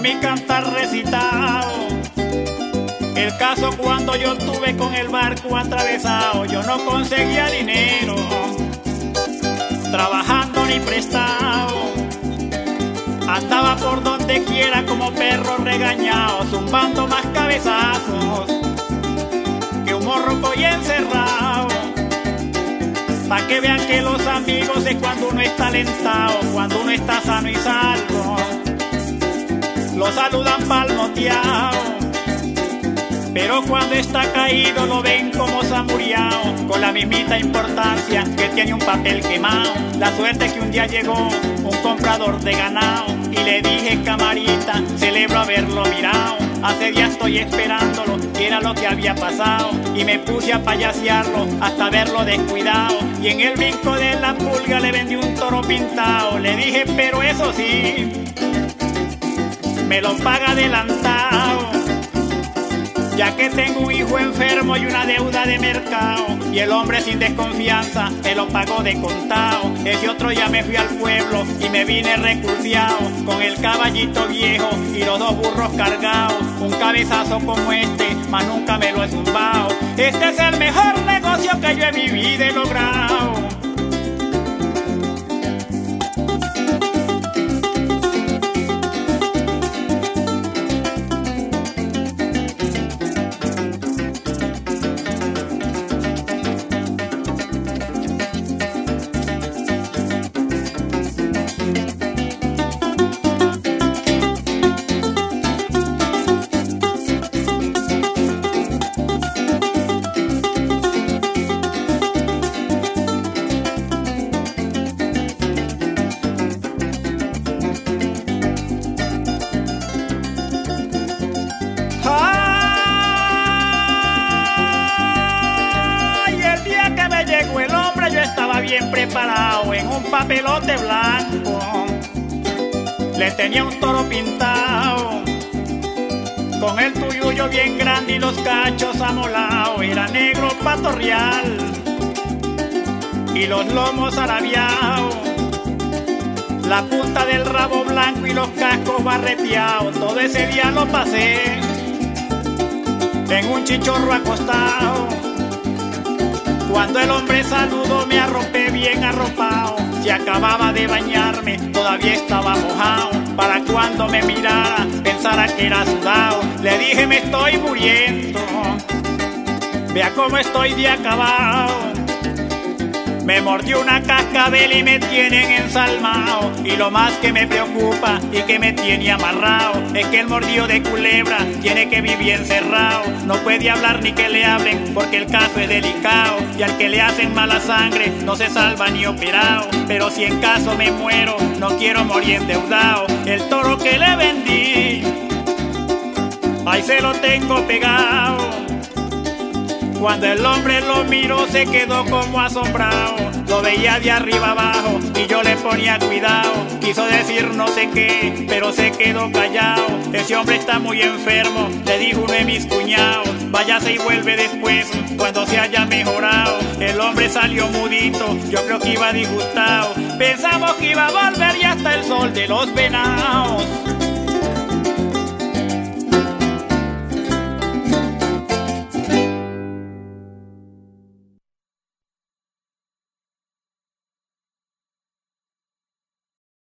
mi cantar recitado. El caso cuando yo tuve con el barco atravesado, yo no conseguía dinero, trabajando ni prestado. Andaba por donde quiera como perro regañado, zumbando más cabezazos que un morroco y encerrado. Pa' que vean que los amigos es cuando uno está alentado, cuando uno está sano y salvo, lo saludan palmoteado. Pero cuando está caído lo ven como zamuriao, con la mismita importancia que tiene un papel quemado. La suerte es que un día llegó un comprador de ganado y le dije: camarita, celebro haberlo mirado. Hace días estoy esperándolo, que era lo que había pasado, y me puse a payasearlo hasta verlo descuidado. Y en el brinco de la pulga le vendí un toro pintado. Le dije: pero eso sí, me lo paga adelantado, ya que tengo un hijo enfermo y una deuda de mercado. Y el hombre sin desconfianza me lo pagó de contado. Ese otro ya me fui al pueblo y me vine recursiado, con el caballito viejo y los dos burros cargados. Un cabezazo como este, mas nunca me lo he zumbado. Este es el mejor negocio que yo en mi vida he logrado. Llegó el hombre, yo estaba bien preparado en un papelote blanco. Le tenía un toro pintado con el tuyuyo bien grande y los cachos amolados. Era negro pato real y los lomos arabiados, la punta del rabo blanco y los cascos barreteados. Todo ese día lo pasé en un chichorro acostado. Cuando el hombre saludó me arropé bien arropado. Si acababa de bañarme todavía estaba mojado. Para cuando me mirara pensara que era sudado. Le dije: me estoy muriendo, vea cómo estoy de acabado. Me mordió una cascabel y me tienen ensalmado. Y lo más que me preocupa y que me tiene amarrado es que el mordido de culebra tiene que vivir encerrado. No puede hablar ni que le hablen porque el caso es delicado. Y al que le hacen mala sangre no se salva ni operado. Pero si en caso me muero no quiero morir endeudado. El toro que le vendí, ahí se lo tengo pegado. Cuando el hombre lo miró se quedó como asombrado. Lo veía de arriba abajo y yo le ponía cuidado. Quiso decir no sé qué, pero se quedó callado. Ese hombre está muy enfermo, le dijo uno de mis cuñados. Váyase y vuelve después, cuando se haya mejorado. El hombre salió mudito, yo creo que iba disgustado. Pensamos que iba a volver y hasta el sol de los venados.